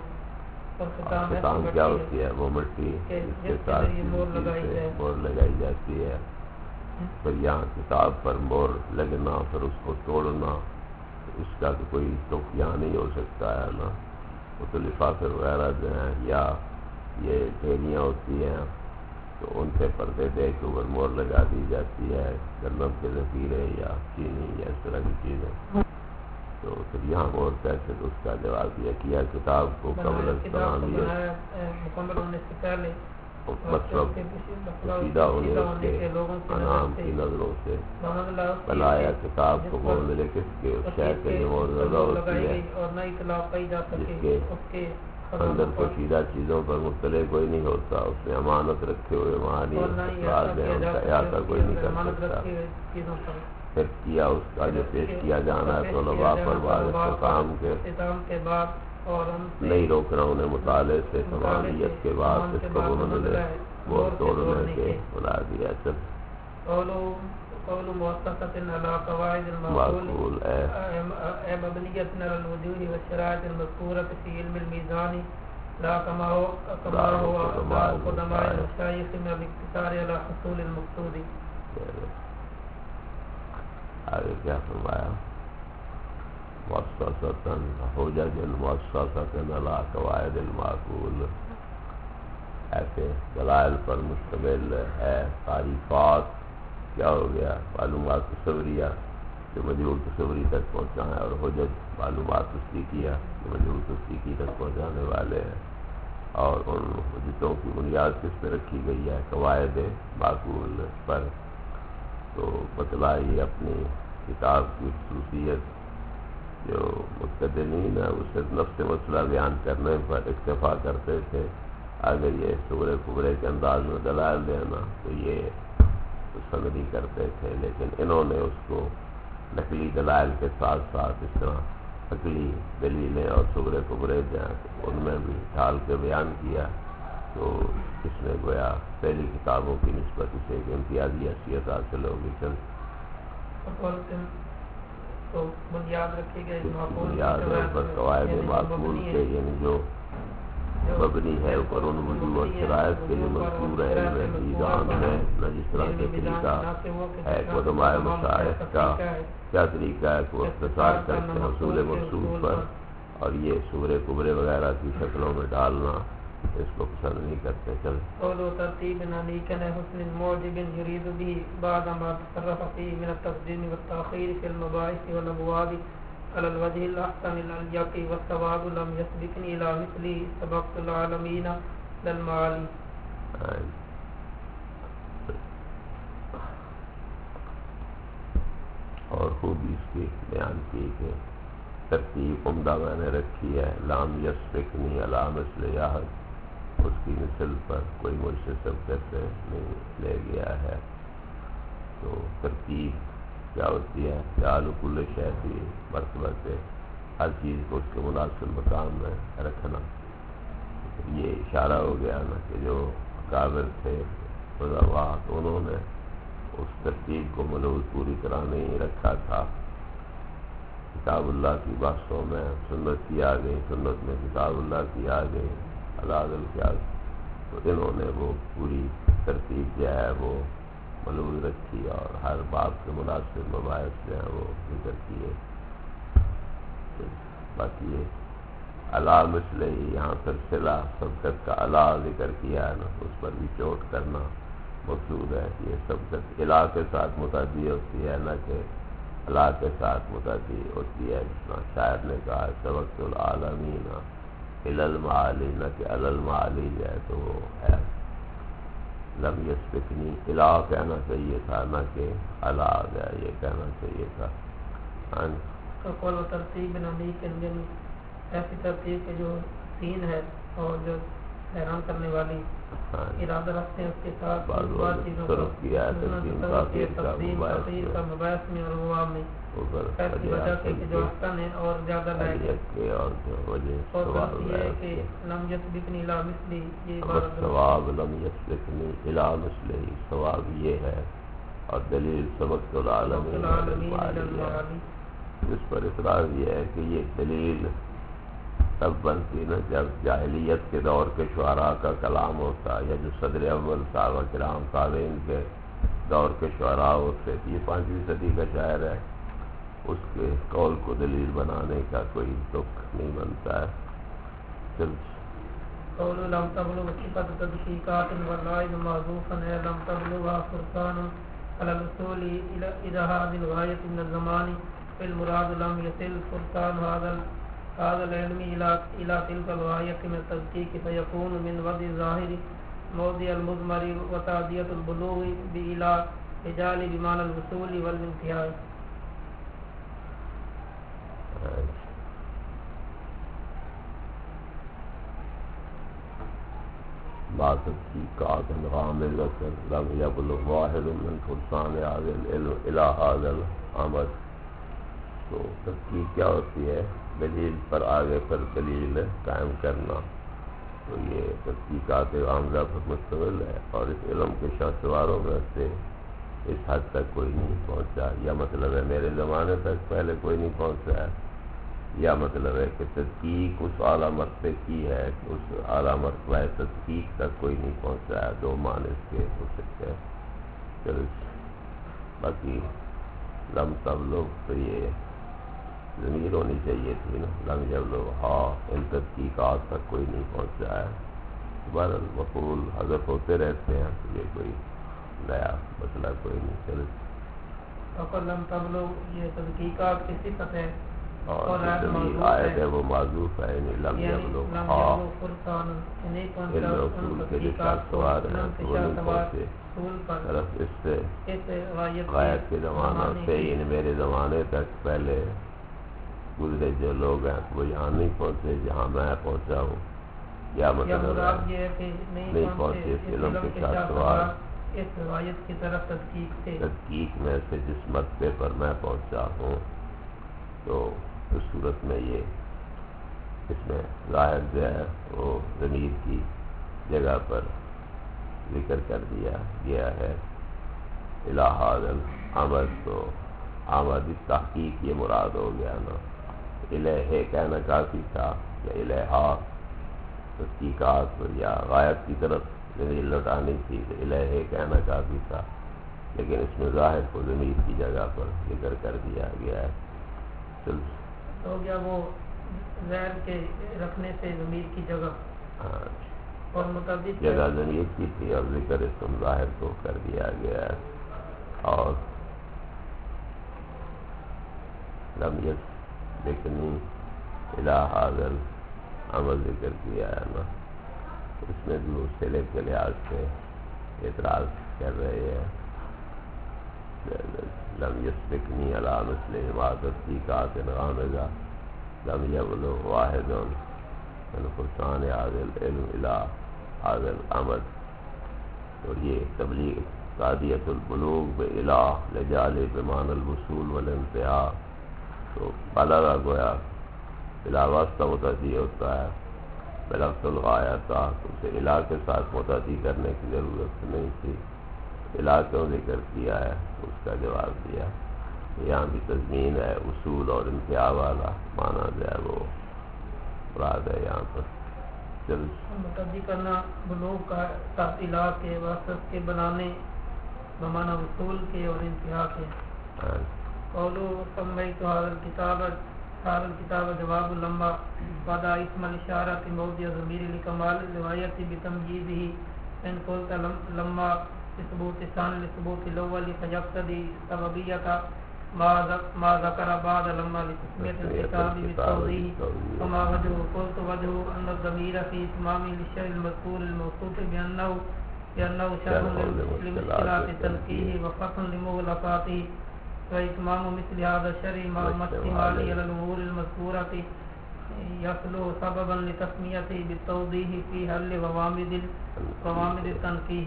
ختام کیا ہوتی ہے؟ وہ مٹی جس کے ساتھ مہر لگائی جاتی ہے. پھر یہاں کتاب پر مہر لگنا پھر اس کو توڑنا، اس کا تو کوئی توقع یہاں نہیں ہو سکتا ہے نا. وہ تو لفافے وغیرہ جو ہیں یا یہ ڈھیریاں ہوتی ہیں تو ان سے پردے دے کے اوپر مہر لگا دی جاتی ہے، گندم کے ذخیرے یا چینی یا اس طرح کی چیزیں. تو پھر یہاں مہر کیسے؟ تو اس کا جواب دیا کیا کتاب کو قبل مکمل ہونے سے پہلے مطلب پوشیدہ ہونے کے انعام کی نظروں سے بنایا. کتاب کو مہر ملے کس کے؟ اس شہر کے لیے مہر زدہ ہوتی ہے جس کے اندر پوشیدہ چیزوں پر مطلع کوئی نہیں ہوتا. اس میں امانت رکھے ہوئے معانی افراد ہیں، ان کا احاطہ کوئی نہیں کر سکتا. پھر کیا اس کا جو پیش کیا جانا ہے طلباء پر بعد اختتام کے نہیں روک رہا انہیں مطالعے سے تمامیت کے بعد اس کو انہوں نے مہر توڑنے کے بلا دیا. قول موثقة على قواعد المعقول مبنية على الوجوه والشرائط المذكورة في علم الميزان لا كما هو قدماء المشايخ من الاقتصار على حصول المقصود. آگے کیا فرمایا؟ مؤسسة حجج مؤسسة على قواعد المعقول، ایسے دلائل پر مشتمل ہے تعریفات. کیا ہو گیا؟ معلومات تصوریہ جو مجہول تصوری تک پہنچانا ہے، اور حجج معلومات تصدیقیہ جو مجہول تصدیقی تک پہنچانے والے ہیں. اور ان حجتوں کی بنیاد کس پہ رکھی گئی ہے؟ قواعد معقول پر. تو بتلائی اپنی کتاب کی خصوصیت جو متقدمین ہے وہ صرف نفس مسئلہ بیان کرنے پر اکتفا کرتے تھے. اگر یہ سورہ کبرے کے انداز میں دلائل دینا تو یہ سندی کرتے تھے، لیکن انہوں نے اس کو نقلی دلائل کے ساتھ ساتھ اس طرح عقلی دلیلیں اور سورہ کبرے ان میں بھی ڈھال کے بیان کیا. تو اس میں گویا پہلی کتابوں کی نسبت اسے ایک امتیازی حیثیت حاصل ہوگی. بنیاد پر قواعد معقول کے یعنی جو مبنی ہے اوپر ان وجوہ اور شرائط کے لیے مذکور ہے علم میزان ہے. نہ جس طرح کے طریقہ ہے قدماء مشائخ کا کیا طریقہ ہے کہ وہ اختصار کر کے حصول مقصود پر اور یہ سورہ کبرے وغیرہ کی شکلوں میں ڈالنا اس کو پسند نہیں کرتے. چل قول ترتیب نالیکن حسن معجب يريد به بعد ما تصرف فيه من التقديم والتأخير في المباحث والأبواب على الوجه الأحسن الأليق والثواب لم يسبقني إلى مثله سبقت العالمين للمعالي. اور خوبی اس کی بیان کی کہ ترتیب عمدہ میں نے رکھی ہے. لام یسبقنی علی مثل یاہد، اس کی مثل پر کوئی مجھ سے سبقت نہیں لے گیا ہے. تو ترتیب کیا ہوتی ہے؟ خیال کل شے کی مرتبہ سے ہر چیز کو اس کے مناسب مقام میں رکھنا. یہ اشارہ ہو گیا نا کہ جو اکابر تھے فضاء تو انہوں نے اس ترتیب کو ملوث پوری طرح نہیں رکھا تھا. کتاب اللہ کی بحثوں میں سنت کی آ گئی، سنت میں کتاب اللہ کی آ گئی علاد القیاس، تو انہوں نے وہ پوری ترتیب جو ہے وہ ملوث رکھی اور ہر باب کے مناسب مباحث جو ہیں وہ ذکر کیے. باقی یہ علا مثل ہی یہاں پر صلہ سبقت کا علا ذکر کیا ہے نا، اس پر بھی چوٹ کرنا مقصود ہے. یہ سبقت علا کے ساتھ متعدی ہوتی ہے نہ کہ علا کے ساتھ متعدی ہوتی ہے. جس طرح شاعر نے کہا سبقت العالمین الی المعالی، نہ کہ علی المعالی جو ہے تو وہ ہے لم یسبقنی الا کہنا چاہیے تھا نہ کہ علا گیا یہ کہنا چاہیے تھا. قول و ترتیب نالیکن یعنی ایسی ترتیب کے جو سین ہے اور جو حیران کرنے والی ارادہ رکھتے ہیں اس کے ساتھ بعض چیزوں کو تقدیم تاخیر کا مباحث میں اور غوام میں ایسی وجہ سے کہ جو احسن ہے اور زیادہ لائق ہے. اور غلط یہ ہے کہ لم یسبقنی الی مثلی، یہ عبارت ثواب لم یسبقنی الی مثلی، ثواب یہ ہے اور دلیل سبقت العالمین للمعالی. اس پر اعتراض یہ ہے کہ یہ دلیل تب بنتی نا جب جاہلیت کے دور کے شعراء کا کلام ہوتا، یا جو صدر اول صحابہ کرام تابعین کے دور کے شعراء ہوتے. یہ 5ویں صدی کا شاعر ہے، اس کے قول کو دلیل بنانے کا کوئی دکھ نہیں بنتا ہے. قول لم تبلغ صفت تدقیقات واللائن معذوفا لم تبلغها فرقان على الوصول الى هذه الغاية من الزمان، المراد لم يصل فرقان هذا العلم الى تلك الغاية من التدقيق، فيكون من وضع الظاهر موضع المضمر وتعدية البلوغ بإلى رجال بمعنى الوصول والانتهاء. بعض تحقیقات غامضة لم يبلغ واحد من فرسان هذا العلم إلى هذا الأمر. تو تحقیق کیا ہوتی ہے؟ دلیل پر آگے پر دلیل قائم کرنا. تو یہ تحقیقات غامضہ پر مشتمل ہے اور اس علم کے شاہسواروں میں سے اس حد تک کوئی نہیں پہنچا. یا مطلب ہے میرے زمانے تک پہلے کوئی نہیں پہنچا ہے، یا مطلب ہے کہ تحقیق اس اعلیٰ مرتبے کی ہے کہ اس اعلیٰ مرتبہ تحقیق تک کوئی نہیں پہنچا ہے. دو معنی اس کے ہو سکتے ہیں. چلو باقی لم تب لوگ تو یہ ضمیر ہونی چاہیے تھی نا، لم جب لوگ ہاں ان تحقیقات تک کوئی نہیں پہنچا ہے. بہرحال مقبول حذف ہوتے رہتے ہیں، یہ کوئی نیا مسئلہ کوئی نہیں. چلو لم تبلغ یہ تحقیقات کی صفت ہے اور آیت ہے وہ معذوف ہے، یعنی لم یبلغ ہاں علم رسول کے جو شاہسوار ہیں تو وہ نہیں پہنچے طرف اس سے غایت کے زمانہ سے، یعنی میرے زمانے تک پہلے گزرے جو لوگ ہیں وہ یہاں نہیں پہنچے جہاں میں پہنچا ہوں. یا مطلب نہیں پہنچے اس علم کے شاہسوار اس روایت کی طرف تحقیق میں سے جس مرتبے پر میں پہنچا ہوں. تو اس صورت میں یہ اس میں ظاہر جو ہے وہ ضمیر کی جگہ پر ذکر کر دیا گیا ہے. الہ ھذا الامر، تو آمد تحقیق یہ مراد ہو گیا نا. الہ کہنا کافی تھا یا الہا تحقیقات یا غایت کی طرف ضمیر لوٹانی تھی تو الہ کہنا کافی تھا، لیکن اس میں ظاہر کو ضمیر کی جگہ پر ذکر کر دیا گیا ہے. ہو گیا وہ غیر کے رکھنے سے ضمیر کی جگہ. ہاں اور متعدد جگہ ضمیر کی تھی اور ذکر اسم ظاہر کو کر دیا گیا ہے، اور لم یسبقنی الی ھذا العمل ذکر کیا ہے نا، اس میں بھی وہ صلے کے لحاظ سے اعتراض کر رہے ہیں. لم یسبقنی علی مثل ما تصدیقات غامضہ لم یبلغ واحد من فرسان ھذا العلم الی ھذا العمل. تو یہ تبلیغ قاضیۃ البلوغ بالہ لجال بمعنی الوصول والانتہاء، تو بلغ گویا بلا واسطہ متعدی ہوتا ہے، بلغت الغایہ تھا تو اسے الہ کے ساتھ متعدی کرنے کی ضرورت نہیں تھی، الہ کیوں ذکر کیا ہے؟ اس کا جواب دیا یہاں بھی تضمین ہے، اصول اور انتہا والا معنی جو ہے وہ مراد ہے یہاں پر. متعدی کرنا بلوغ کا تحت الہ کے واسط کے بنانے بمعنی اصول کے اور انتہا کے. قولو سمیت هذا الكتاب جواب لما بعد اسم الاشارة موضع ضمیر لکمال روایت بتمجیزه ان قلت لما ثبوت ثان لثبوت الاول فيقتضي سببیت ما ذکر بعد لما لتسمیت الكتاب بالتوضیح وما وجه قلت وجه ان الضمیر في اتمام للشيء المذکور الموصوف بأنه شرح لمشکلات تنقیح وفتح لمغلقاته وإتمام مثل هذا الشرع مع اشتماله على الأمور المذكورة يصلح سببا لتسميته بالتوضيح في حل ووامد التنقیح.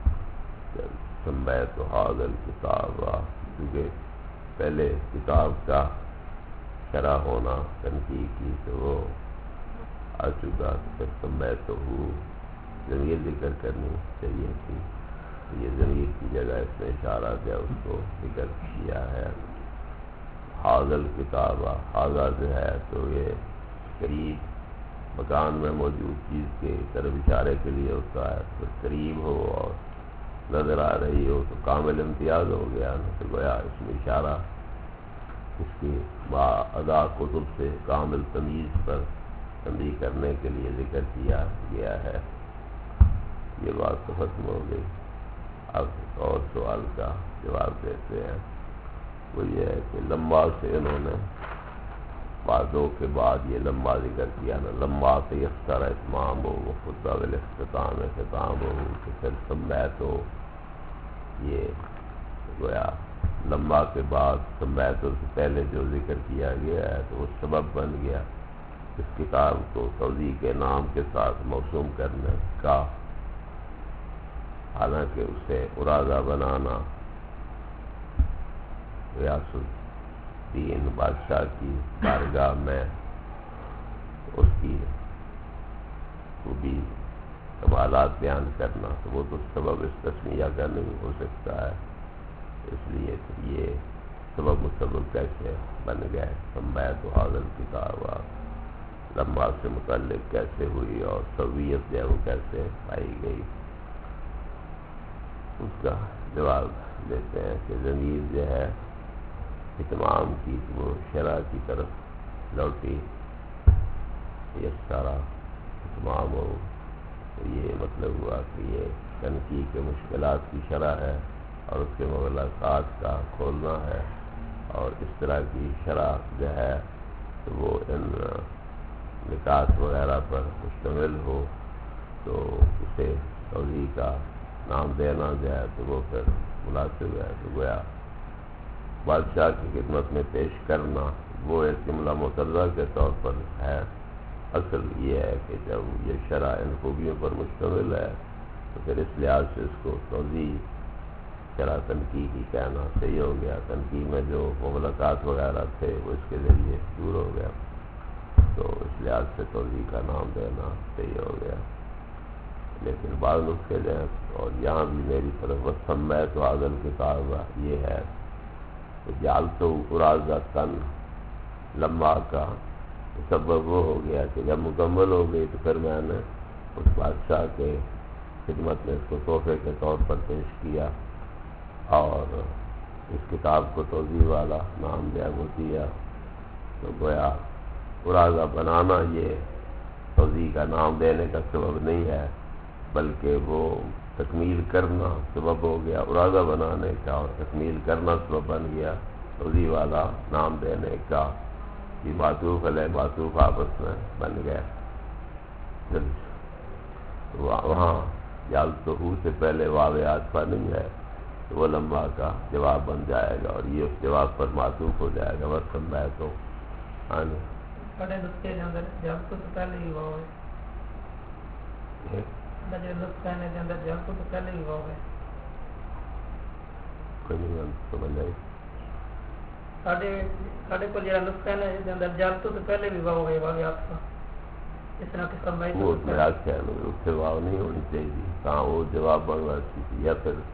سمیت هذا الكتاب، کیونکہ پہلے کتاب کا شرح ہونا تنقیح کی تو وہ آ چکا، پھر سمیت ہو ضمیر ذکر کرنی چاہیے تھی، یہ ضمیر کی جگہ اس میں اشارہ کیا اس کو ذکر کیا ہے. حاضل کتاب حاضہ جو ہے تو یہ قریب مکان میں موجود چیز کے طرف اشارے کے لیے ہوتا ہے، تو قریب ہو اور نظر آ رہی ہو تو کامل امتیاز ہو گیا نا، تو گویا اس میں اشارہ اس کی با ادا کتب سے کامل تمیز پر تنبیہ کرنے کے لیے ذکر کیا گیا ہے. یہ بات تو ختم ہو گئی. اب اور سوال کا جواب دیتے ہیں، وہ یہ ہے کہ لمبا سے انہوں نے بعدوں کے بعد یہ لمبا ذکر کیا نا، لمبا سے یکسر اتمام ہو وہ خطہ والاختتام اختتام ہو تو پھر سمیت ہو، یہ گویا لمبا کے بعد سمیت ہو سے پہلے جو ذکر کیا گیا ہے تو وہ سبب بن گیا اس کتاب کو توضیح کے نام کے ساتھ موسوم کرنے کا، حالانکہ اسے ارادہ بنانا ریاض الدین بادشاہ کی بارگاہ میں اس کی خوبی کمالات بیان کرنا تو وہ تو سبب اس تسمیہ کا نہیں ہو سکتا ہے، اس لیے یہ سبب مسبب کیسے بن گئے. سمیت هذا الکتاب لمبا سے متعلق کیسے ہوئی اور سویت جو ہے وہ کیسے پائی گئی، اس کا جواب دیتے ہیں کہ ضمیر جو ہے اتمام کی وہ شرع کی طرف لوٹی، یہ سارا اتمام ہو تو یہ مطلب ہوا کہ یہ تنقیح کے مشکلات کی شرح ہے اور اس کے مغلقات کا کھولنا ہے، اور اس طرح کی شرح جو ہے تو وہ ان نکات وغیرہ پر مشتمل ہو تو اسے توضیح کا نام دینا جو ہے تو وہ پھر مناسب ہے. تو گویا بادشاہ کی خدمت میں پیش کرنا وہ ایک جملہ مترجمہ کے طور پر ہے. اصل یہ ہے کہ جب یہ شرح ان خوبیوں پر مشتمل ہے تو پھر اس لحاظ سے اس کو توضیح شرح تنقیح کی کہنا صحیح ہو گیا. تنقیح میں جو مغلقات وغیرہ تھے وہ اس کے ذریعے دور ہو گیا، تو اس لحاظ سے توضیح کا نام دینا صحیح ہو گیا. لیکن بعض نسخے جو ہیں اور یہاں بھی میری طرف سمیت هذا الکتاب یہ ہے کہ جعلتہ ارازۃ لمبا کا سبب وہ ہو گیا کہ جب مکمل ہو گئی تو پھر میں نے اس بادشاہ کے خدمت میں اس کو تحفے کے طور پر پیش کیا اور اس کتاب کو توضیح والا نام دیا وہ دیا. تو گویا ارازہ بنانا یہ توضیح کا نام دینے کا سبب نہیں ہے، بلکہ وہ تکمیل کرنا سبب ہو گیا ارادہ بنانے کا، اور تکمیل کرنا سبب بن گیا توضیح والا نام دینے کا، یہ معطوف علیہ معطوف آپس میں بن گیا۔ وہاں جعلتہ سے پہلے واو عاطفہ نہیں ہے تو وہ لمبا کا جواب بن جائے گا، اور یہ اس جواب پر معطوف ہو جائے گا وسمعتو۔ ہاں جی بڑے نسخے کے اندر جعلتہ سے پہلے ہی واو ہے، بڑے نسخے کے اندر جعلتہ سے پہلے ہی واو ہے، کوئی نہیں سمجھ آئی۔ ساڈے کو جڑا نسخہ ہے دے اندر جعلتہ سے پہلے بھی واو ہے، واو عاطفہ اس طرح کہ سمعت وہ میرا خیال ہے اس سے واو نہیں ہونی چاہیے، کہاں وہ جواب بننا چاہیے، یا پھر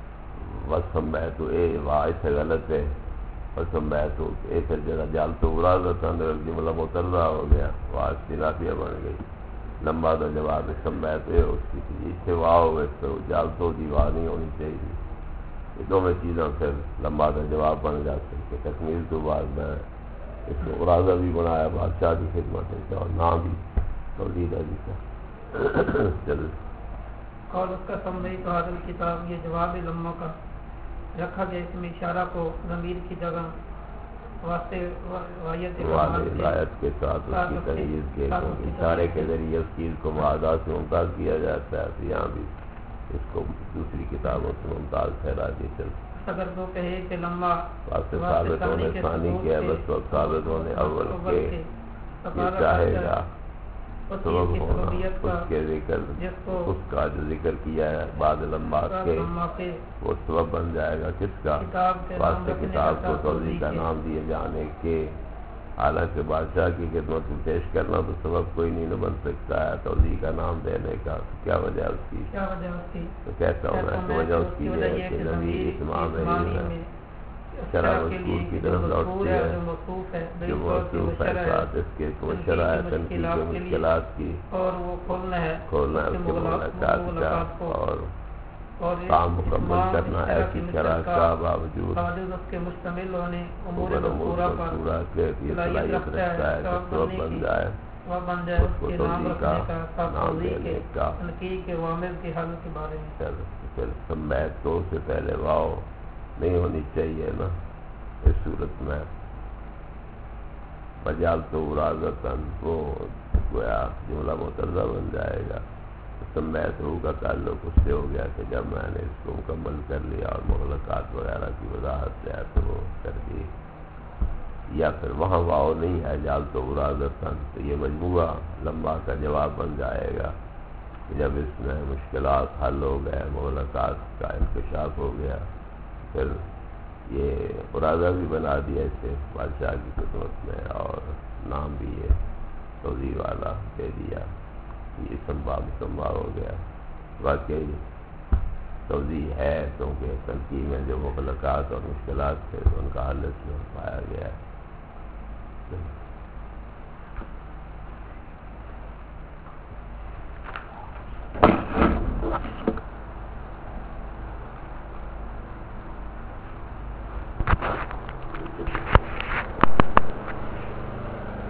وسمعتو اے واو سے غلط ہے، وسمعتو اے پھر جگہ جعلتہ ارادۃ اندر جملہ مترجمہ ہو گیا، واو استنافیہ بن گئی، لمبا دا جواب سمعتو اے اس کی اس سے واو ہے تو جعلتہ دی واو نہیں ہونی چاہیے، یہ دونوں چیزیں پھر لمبا دا جواب بن جاتے ہیں۔ تکمیل تو بعد میں اس کو ارادہ بھی بنایا بادشاہ کی خدمت ہے اور نام بھی توحید علی کا چلو۔ اور اس کا سمعت حاضر کتاب، یہ جواب لمحہ کا رکھا گیا اس میں اشارہ کو ضمیر کی جگہ واسطے روایت کے ساتھ اس کی تمیز کے اشارے کے ذریعے اس چیز کو معادات سے ممتاز کیا جاتا ہے، تو یہاں بھی اس کو دوسری کتابوں سے ممتاز ٹھہرا کے چلتا۔ اگر تو کہے کہ لمحہ واسطے ثابت ہونے ثانی کے بس وقت ثابت ہونے اول کے یہ چاہے گا سبب ہونا اس کے ذکر، اس کا جو ذکر کیا ہے بعد لمبات کے وہ سبب بن جائے گا کس کا؟ واسطے کتاب کو توضیح کا نام دیے جانے کے، حالانکہ بادشاہ کی خدمت میں پیش کرنا تو سبب کوئی نہیں بن سکتا ہے توضیح کا نام دینے کا، کیا وجہ اس کی؟ تو کہتا ہوں میں کہ وجہ اس کی ہے کہ نبی اتمام ہے، شرح مذکور کی طرف لوٹتی ہے جو موصوف ہے ساتھ اس کے شرح تنقید کے مشکلات کی، اور وہ کھولنا ہے اس کے ملاقات کا اور کام مکمل کرنا ایسی شرح کا باوجود اس کے مشتمل ہونے امور پورا کے یہ صلاحیت رکھتا ہے کہ سبب بن جائے اس کو توضیح کا نام دینے کا۔ تنقید کے عوامل کے حل کے بارے میں پھر سمعت تو سے پہلے واو نہیں ہونی چاہیے نا اس صورت میں، وجعلتہ ارادۃ وہ گویا جملہ مترجمہ بن جائے گا۔ سمعتہ کا تعلق اس سے ہو گیا کہ جب میں نے اس کو مکمل کر لیا اور مغلقات وغیرہ کی وضاحت ہے تو وہ کر دی، یا پھر وہاں واو نہیں ہے جعلتہ ارادۃ تو یہ مجموعہ لمبا کا جواب بن جائے گا کہ جب اس میں مشکلات حل ہو گئے، مغلقات کا انکشاف ہو گیا، پھر یہ ارادہ بھی بنا دیا اسے بادشاہ کی خدمت میں اور نام بھی یہ توضیح والا دے دیا، یہ سمبا ہو گیا۔ واقعی توضیح ہے کیونکہ تنقید میں جو مغلقات اور مشکلات تھے ان کا حل اس میں پایا گیا ہے۔